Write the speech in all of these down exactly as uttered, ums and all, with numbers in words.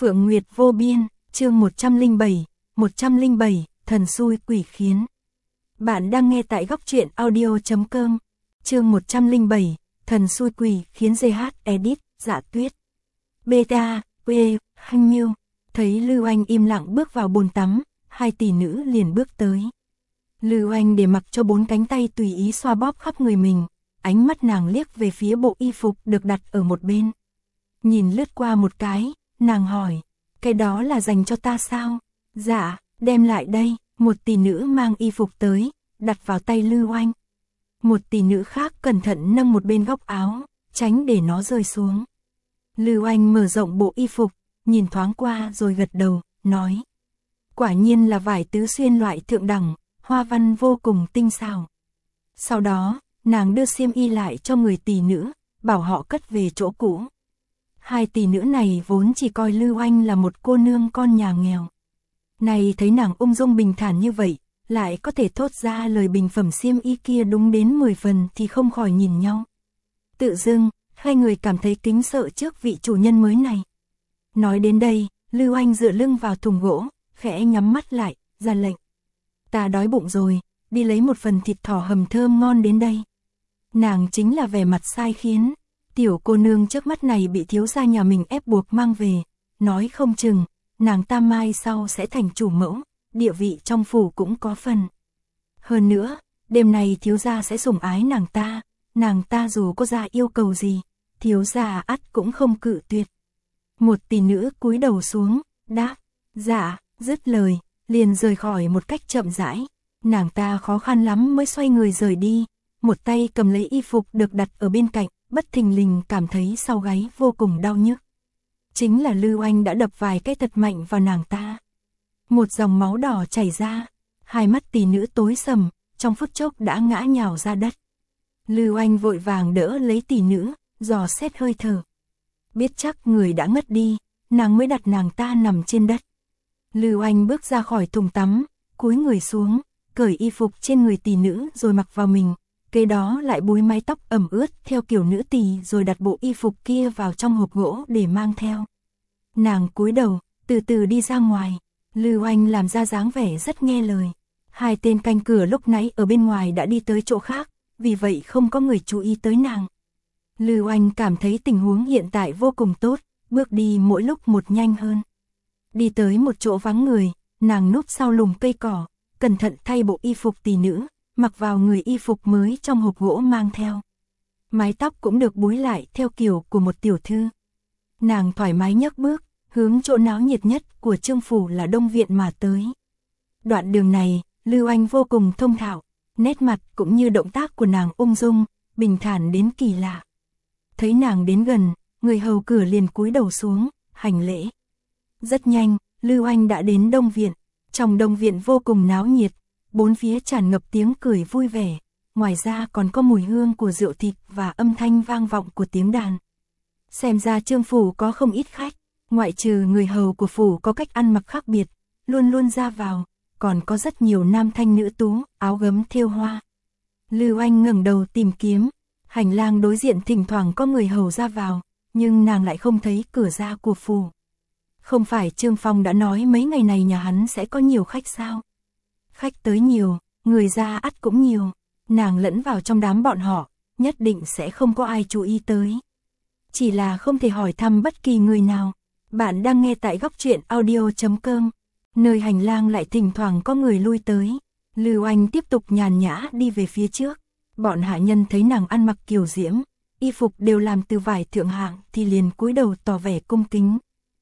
Phượng Nguyệt vô biên, chương một trăm lẻ bảy, một trăm lẻ bảy, thần xui quỷ khiến. Bạn đang nghe tại góc truyện audio chấm com, chương một trăm lẻ bảy, thần xui quỷ khiến giê hát edit, Dạ Tuyết. Beta, quê, Hanh Miêu, thấy Lưu Anh im lặng bước vào bồn tắm, hai tỷ nữ liền bước tới. Lưu Anh để mặc cho bốn cánh tay tùy ý xoa bóp khắp người mình, ánh mắt nàng liếc về phía bộ y phục được đặt ở một bên. Nhìn lướt qua một cái, nàng hỏi, cái đó là dành cho ta sao? Dạ, đem lại đây, một tỷ nữ mang y phục tới, đặt vào tay Lưu Anh. Một tỷ nữ khác cẩn thận nâng một bên góc áo, tránh để nó rơi xuống. Lưu Anh mở rộng bộ y phục, nhìn thoáng qua rồi gật đầu, nói. Quả nhiên là vải tứ xuyên loại thượng đẳng, hoa văn vô cùng tinh xảo. Sau đó, nàng đưa xiêm y lại cho người tỷ nữ, bảo họ cất về chỗ cũ. Hai tỷ nữ này vốn chỉ coi Lưu Anh là một cô nương con nhà nghèo. Này thấy nàng ung dung bình thản như vậy, lại có thể thốt ra lời bình phẩm xiêm y kia đúng đến mười phần thì không khỏi nhìn nhau. Tự dưng, hai người cảm thấy kính sợ trước vị chủ nhân mới này. Nói đến đây, Lưu Anh dựa lưng vào thùng gỗ, khẽ nhắm mắt lại, ra lệnh. Ta đói bụng rồi, đi lấy một phần thịt thỏ hầm thơm ngon đến đây. Nàng chính là vẻ mặt sai khiến. Tiểu cô nương trước mắt này bị thiếu gia nhà mình ép buộc mang về, nói không chừng, nàng ta mai sau sẽ thành chủ mẫu, địa vị trong phủ cũng có phần. Hơn nữa, đêm này thiếu gia sẽ sủng ái nàng ta, nàng ta dù có ra yêu cầu gì, thiếu gia ắt cũng không cự tuyệt. Một tỷ nữ cúi đầu xuống, đáp, dạ, dứt lời, liền rời khỏi một cách chậm rãi. Nàng ta khó khăn lắm mới xoay người rời đi, một tay cầm lấy y phục được đặt ở bên cạnh, bất thình lình cảm thấy sau gáy vô cùng đau nhức. Chính là Lưu Anh đã đập vài cái thật mạnh vào nàng ta. Một dòng máu đỏ chảy ra, hai mắt tỷ nữ tối sầm, trong phút chốc đã ngã nhào ra đất. Lưu Anh vội vàng đỡ lấy tỷ nữ, dò xét hơi thở. Biết chắc người đã ngất đi, nàng mới đặt nàng ta nằm trên đất. Lưu Anh bước ra khỏi thùng tắm, cúi người xuống, cởi y phục trên người tỷ nữ rồi mặc vào mình. Kế đó lại búi mái tóc ẩm ướt theo kiểu nữ tỳ rồi đặt bộ y phục kia vào trong hộp gỗ để mang theo. Nàng cúi đầu, từ từ đi ra ngoài. Lưu Anh làm ra dáng vẻ rất nghe lời. Hai tên canh cửa lúc nãy ở bên ngoài đã đi tới chỗ khác, vì vậy không có người chú ý tới nàng. Lưu Anh cảm thấy tình huống hiện tại vô cùng tốt, bước đi mỗi lúc một nhanh hơn. Đi tới một chỗ vắng người, nàng núp sau lùm cây cỏ, cẩn thận thay bộ y phục tỷ nữ, mặc vào người y phục mới trong hộp gỗ mang theo. Mái tóc cũng được búi lại theo kiểu của một tiểu thư. Nàng thoải mái nhấc bước, hướng chỗ náo nhiệt nhất của Trương phủ là Đông viện mà tới. Đoạn đường này, Lưu Anh vô cùng thông thạo, nét mặt cũng như động tác của nàng ung dung, bình thản đến kỳ lạ. Thấy nàng đến gần, người hầu cửa liền cúi đầu xuống, hành lễ. Rất nhanh, Lưu Anh đã đến Đông viện. Trong Đông viện vô cùng náo nhiệt, bốn phía tràn ngập tiếng cười vui vẻ, ngoài ra còn có mùi hương của rượu thịt và âm thanh vang vọng của tiếng đàn. Xem ra Trương phủ có không ít khách, ngoại trừ người hầu của phủ có cách ăn mặc khác biệt, luôn luôn ra vào, còn có rất nhiều nam thanh nữ tú, áo gấm thêu hoa. Lưu Anh ngẩng đầu tìm kiếm, hành lang đối diện thỉnh thoảng có người hầu ra vào, nhưng nàng lại không thấy cửa ra của phủ. Không phải Trương Phong đã nói mấy ngày này nhà hắn sẽ có nhiều khách sao? Khách tới nhiều, người ra ắt cũng nhiều, nàng lẫn vào trong đám bọn họ, nhất định sẽ không có ai chú ý tới. Chỉ là không thể hỏi thăm bất kỳ người nào. Bạn đang nghe tại góc truyện audio chấm com, nơi hành lang lại thỉnh thoảng có người lui tới. Lưu Anh tiếp tục nhàn nhã đi về phía trước. Bọn hạ nhân thấy nàng ăn mặc kiều diễm, y phục đều làm từ vải thượng hạng thì liền cúi đầu tỏ vẻ cung kính.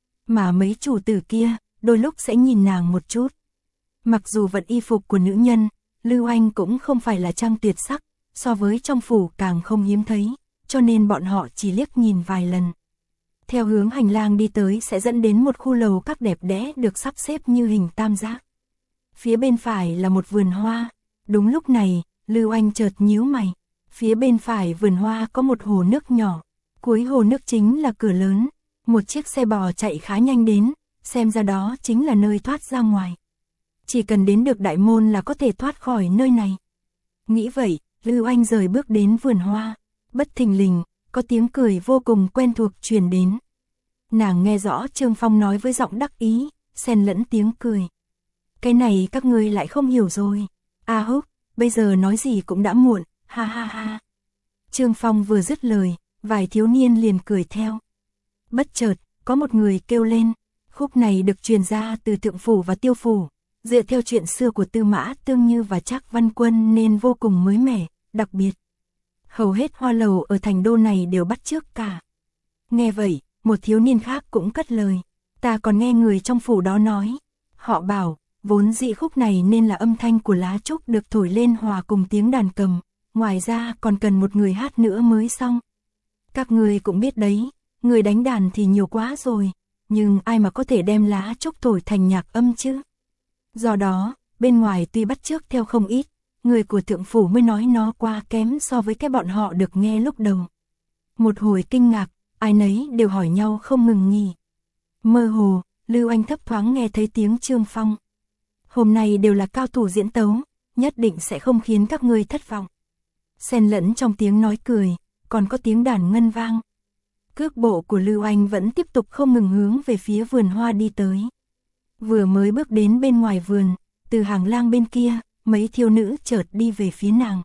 Mà mấy chủ tử kia, đôi lúc sẽ nhìn nàng một chút. Mặc dù vật y phục của nữ nhân, Lưu Anh cũng không phải là trang tuyệt sắc, so với trong phủ càng không hiếm thấy, cho nên bọn họ chỉ liếc nhìn vài lần. Theo hướng hành lang đi tới sẽ dẫn đến một khu lầu các đẹp đẽ được sắp xếp như hình tam giác. Phía bên phải là một vườn hoa. Đúng lúc này, Lưu Anh chợt nhíu mày. Phía bên phải vườn hoa có một hồ nước nhỏ. Cuối hồ nước chính là cửa lớn. Một chiếc xe bò chạy khá nhanh đến, xem ra đó chính là nơi thoát ra ngoài. Chỉ cần đến được đại môn là có thể thoát khỏi nơi này. Nghĩ vậy, Lưu Anh rời bước đến vườn hoa. Bất thình lình, có tiếng cười vô cùng quen thuộc truyền đến. Nàng nghe rõ Trương Phong nói với giọng đắc ý, xen lẫn tiếng cười. Cái này các ngươi lại không hiểu rồi. A Húc, bây giờ nói gì cũng đã muộn, ha ha ha. Trương Phong vừa dứt lời, vài thiếu niên liền cười theo. Bất chợt, có một người kêu lên, khúc này được truyền ra từ Thượng Phủ và Tiêu Phủ, dựa theo chuyện xưa của Tư Mã Tương Như và Trác Văn Quân nên vô cùng mới mẻ, đặc biệt. Hầu hết hoa lầu ở thành đô này đều bắt chước cả. Nghe vậy, một thiếu niên khác cũng cất lời, ta còn nghe người trong phủ đó nói, họ bảo, vốn dĩ khúc này nên là âm thanh của lá trúc được thổi lên hòa cùng tiếng đàn cầm, ngoài ra còn cần một người hát nữa mới xong. Các người cũng biết đấy, người đánh đàn thì nhiều quá rồi, nhưng ai mà có thể đem lá trúc thổi thành nhạc âm chứ. Do đó, bên ngoài tuy bắt chước theo không ít, người của Thượng Phủ mới nói nó quá kém so với cái bọn họ được nghe lúc đầu. Một hồi kinh ngạc, ai nấy đều hỏi nhau không ngừng nghỉ. Mơ hồ, Lưu Anh thấp thoáng nghe thấy tiếng Trương Phong. Hôm nay đều là cao thủ diễn tấu, nhất định sẽ không khiến các ngươi thất vọng. Xen lẫn trong tiếng nói cười, còn có tiếng đàn ngân vang. Cước bộ của Lưu Anh vẫn tiếp tục không ngừng hướng về phía vườn hoa đi tới. Vừa mới bước đến bên ngoài vườn, từ hàng lang bên kia, mấy thiếu nữ chợt đi về phía nàng.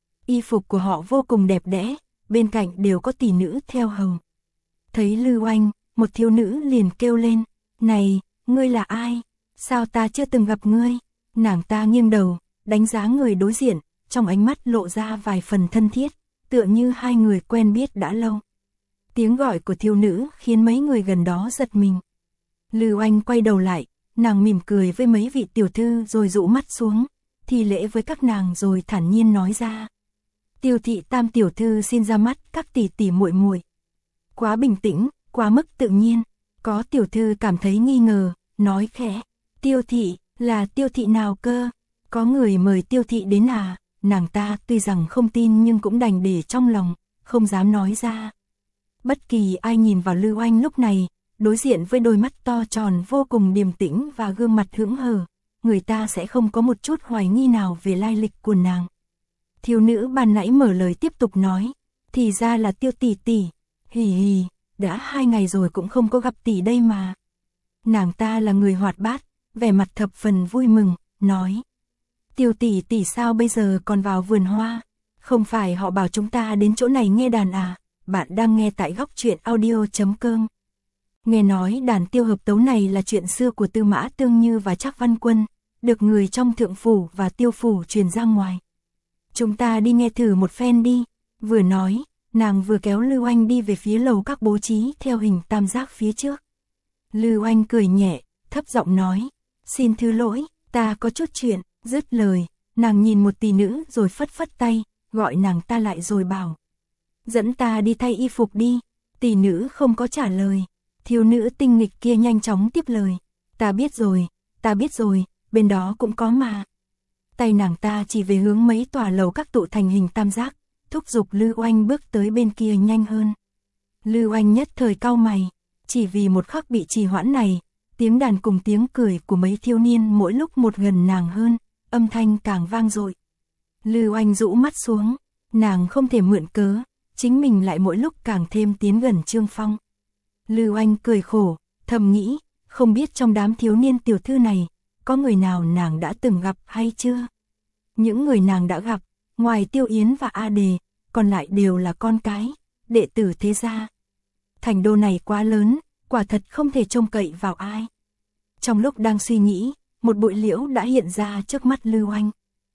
Y phục của họ vô cùng đẹp đẽ, bên cạnh đều có tỷ nữ theo hầu. Thấy Lưu Anh, một thiếu nữ liền kêu lên, này, ngươi là ai? Sao ta chưa từng gặp ngươi? Nàng ta nghiêng đầu, đánh giá người đối diện, trong ánh mắt lộ ra vài phần thân thiết, tựa như hai người quen biết đã lâu. Tiếng gọi của thiếu nữ khiến mấy người gần đó giật mình. Lưu Anh quay đầu lại, nàng mỉm cười với mấy vị tiểu thư rồi rũ mắt xuống, thi lễ với các nàng rồi thản nhiên nói ra. Tiêu thị tam tiểu thư xin ra mắt các tỷ tỷ muội muội. Quá bình tĩnh, quá mức tự nhiên, có tiểu thư cảm thấy nghi ngờ, nói khẽ, Tiêu thị, là Tiêu thị nào cơ? Có người mời Tiêu thị đến à? Nàng ta tuy rằng không tin nhưng cũng đành để trong lòng, không dám nói ra. Bất kỳ ai nhìn vào Lưu Anh lúc này, đối diện với đôi mắt to tròn vô cùng điềm tĩnh và gương mặt hững hờ, người ta sẽ không có một chút hoài nghi nào về lai lịch của nàng. Thiếu nữ ban nãy mở lời tiếp tục nói, thì ra là Tiêu tỷ tỷ, hì hì, đã hai ngày rồi cũng không có gặp tỷ đây mà. Nàng ta là người hoạt bát, vẻ mặt thập phần vui mừng, nói, Tiêu tỷ tỷ sao bây giờ còn vào vườn hoa, không phải họ bảo chúng ta đến chỗ này nghe đàn à? Bạn đang nghe tại góc truyện audio chấm com. Nghe nói đàn tiêu hợp tấu này là chuyện xưa của Tư Mã Tương Như và Trác Văn Quân, được người trong Thượng Phủ và Tiêu Phủ truyền ra ngoài. Chúng ta đi nghe thử một phen đi. Vừa nói, nàng vừa kéo Lưu Anh đi về phía lầu các bố trí theo hình tam giác phía trước. Lưu Anh cười nhẹ, thấp giọng nói, xin thứ lỗi, ta có chút chuyện. Dứt lời, nàng nhìn một tỷ nữ rồi phất phất tay, gọi nàng ta lại rồi bảo, dẫn ta đi thay y phục đi. Tỷ nữ không có trả lời, thiếu nữ tinh nghịch kia nhanh chóng tiếp lời, ta biết rồi, ta biết rồi, bên đó cũng có mà. Tay nàng ta chỉ về hướng mấy tòa lầu các tụ thành hình tam giác, thúc giục Lưu Anh bước tới bên kia nhanh hơn. Lưu Anh nhất thời cau mày, chỉ vì một khắc bị trì hoãn này, tiếng đàn cùng tiếng cười của mấy thiếu niên mỗi lúc một gần nàng hơn, âm thanh càng vang dội. Lưu Anh rũ mắt xuống, nàng không thể mượn cớ, chính mình lại mỗi lúc càng thêm tiến gần Trương Phong. Lưu Anh cười khổ, thầm nghĩ, không biết trong đám thiếu niên tiểu thư này, có người nào nàng đã từng gặp hay chưa? Những người nàng đã gặp, ngoài Tiêu Yến và A Đề, còn lại đều là con cái, đệ tử thế gia. Thành đô này quá lớn, quả thật không thể trông cậy vào ai. Trong lúc đang suy nghĩ, một bụi liễu đã hiện ra trước mắt Lưu Anh.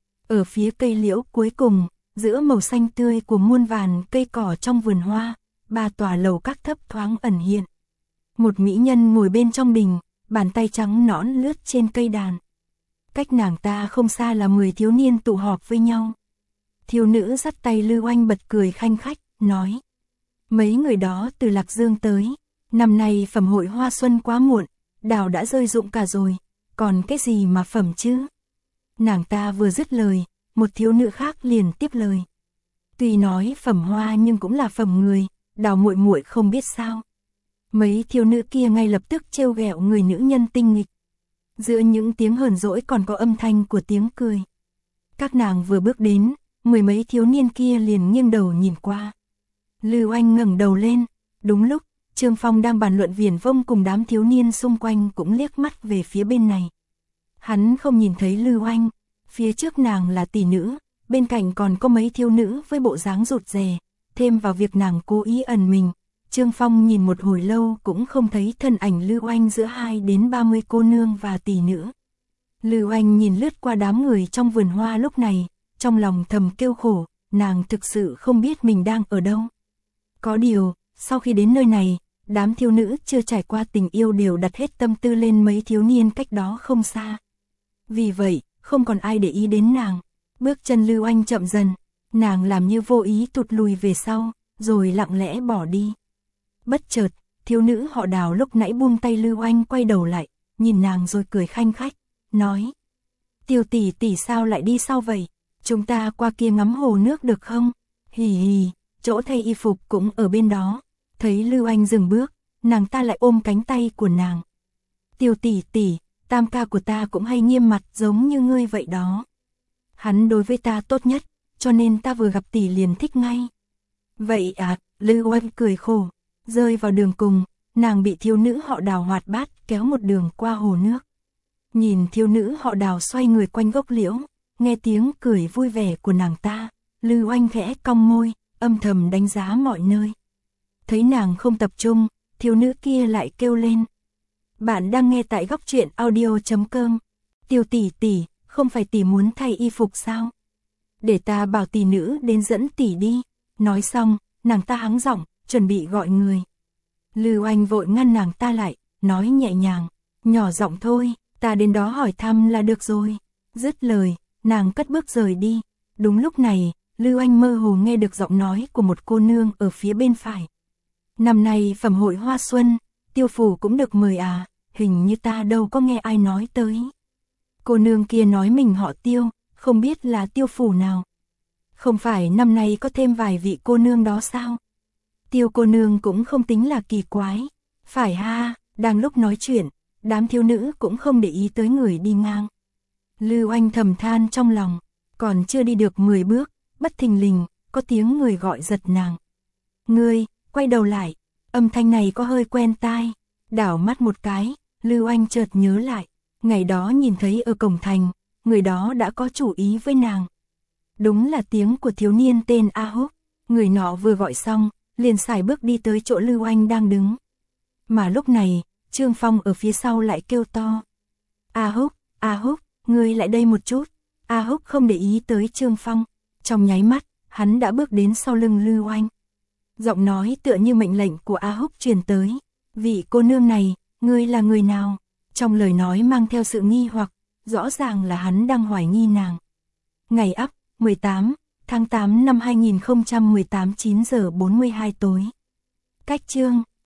Ở phía cây liễu cuối cùng, giữa màu xanh tươi của muôn vàn cây cỏ trong vườn hoa, ba tòa lầu các thấp thoáng ẩn hiện. Một mỹ nhân ngồi bên trong đình, bàn tay trắng nõn lướt trên cây đàn. Cách nàng ta không xa là mười thiếu niên tụ họp với nhau. Thiếu nữ dắt tay Lưu Anh bật cười khanh khách, nói, mấy người đó từ Lạc Dương tới, năm nay phẩm hội hoa xuân quá muộn, đào đã rơi rụng cả rồi, còn cái gì mà phẩm chứ? Nàng ta vừa dứt lời, một thiếu nữ khác liền tiếp lời. Tuy nói phẩm hoa nhưng cũng là phẩm người, đào muội muội không biết sao. Mấy thiếu nữ kia ngay lập tức trêu ghẹo người nữ nhân tinh nghịch. Giữa những tiếng hờn dỗi còn có âm thanh của tiếng cười. Các nàng vừa bước đến, mười mấy thiếu niên kia liền nghiêng đầu nhìn qua. Lưu Anh ngẩng đầu lên, đúng lúc, Trương Phong đang bàn luận viển vông cùng đám thiếu niên xung quanh cũng liếc mắt về phía bên này. Hắn không nhìn thấy Lưu Oanh, phía trước nàng là tỷ nữ, bên cạnh còn có mấy thiếu nữ với bộ dáng rụt rè, thêm vào việc nàng cố ý ẩn mình. Trương Phong nhìn một hồi lâu cũng không thấy thân ảnh Lưu Oanh giữa hai đến ba mươi cô nương và tỷ nữ. Lưu Oanh nhìn lướt qua đám người trong vườn hoa lúc này, trong lòng thầm kêu khổ, nàng thực sự không biết mình đang ở đâu. Có điều, sau khi đến nơi này, đám thiếu nữ chưa trải qua tình yêu đều đặt hết tâm tư lên mấy thiếu niên cách đó không xa. Vì vậy, không còn ai để ý đến nàng. Bước chân Lưu Oanh chậm dần, nàng làm như vô ý tụt lùi về sau, rồi lặng lẽ bỏ đi. Bất chợt, thiếu nữ họ Đào lúc nãy buông tay Lưu Oanh quay đầu lại, nhìn nàng rồi cười khanh khách, nói: Tiêu tỷ tỷ sao lại đi sau vậy? Chúng ta qua kia ngắm hồ nước được không? Hì hì, chỗ thay y phục cũng ở bên đó. Thấy Lưu Oanh dừng bước, nàng ta lại ôm cánh tay của nàng. Tiêu tỷ tỷ, tam ca của ta cũng hay nghiêm mặt giống như ngươi vậy đó. Hắn đối với ta tốt nhất, cho nên ta vừa gặp tỷ liền thích ngay. Vậy à, Lưu Oanh cười khổ, rơi vào đường cùng, nàng bị thiếu nữ họ Đào hoạt bát kéo một đường qua hồ nước. Nhìn thiếu nữ họ Đào xoay người quanh gốc liễu, nghe tiếng cười vui vẻ của nàng ta, Lưu Oanh khẽ cong môi, âm thầm đánh giá mọi nơi. Thấy nàng không tập trung, thiếu nữ kia lại kêu lên. Bạn đang nghe tại góc truyện audio chấm com. Tiêu tỷ tỷ, không phải tỷ muốn thay y phục sao? Để ta bảo tỷ nữ đến dẫn tỷ đi. Nói xong, nàng ta hắng giọng, chuẩn bị gọi người. Lưu Oanh vội ngăn nàng ta lại, nói nhẹ nhàng, nhỏ giọng thôi, ta đến đó hỏi thăm là được rồi. Dứt lời, nàng cất bước rời đi. Đúng lúc này, Lưu Oanh mơ hồ nghe được giọng nói của một cô nương ở phía bên phải. Năm nay phẩm hội hoa xuân, Tiêu phủ cũng được mời à, hình như ta đâu có nghe ai nói tới. Cô nương kia nói mình họ Tiêu, không biết là Tiêu phủ nào. Không phải năm nay có thêm vài vị cô nương đó sao? Tiêu cô nương cũng không tính là kỳ quái. Phải ha, đang lúc nói chuyện, đám thiếu nữ cũng không để ý tới người đi ngang. Lưu Oanh thầm than trong lòng, còn chưa đi được mười bước, bất thình lình, có tiếng người gọi giật nàng. Ngươi, quay đầu lại, âm thanh này có hơi quen tai. Đảo mắt một cái, Lưu Oanh chợt nhớ lại, ngày đó nhìn thấy ở cổng thành, người đó đã có chủ ý với nàng. Đúng là tiếng của thiếu niên tên A Húc, người nọ vừa gọi xong, liền sải bước đi tới chỗ Lưu Oanh đang đứng. Mà lúc này, Trương Phong ở phía sau lại kêu to. A Húc, A Húc, ngươi lại đây một chút. A Húc không để ý tới Trương Phong, trong nháy mắt, hắn đã bước đến sau lưng Lưu Oanh. Giọng nói tựa như mệnh lệnh của A Húc truyền tới. Vị cô nương này, ngươi là người nào? Trong lời nói mang theo sự nghi hoặc, rõ ràng là hắn đang hoài nghi nàng. Ngày ắp, mười tám, tháng tám năm hai nghìn không trăm mười tám chín giờ bốn mươi hai tối. Cách chương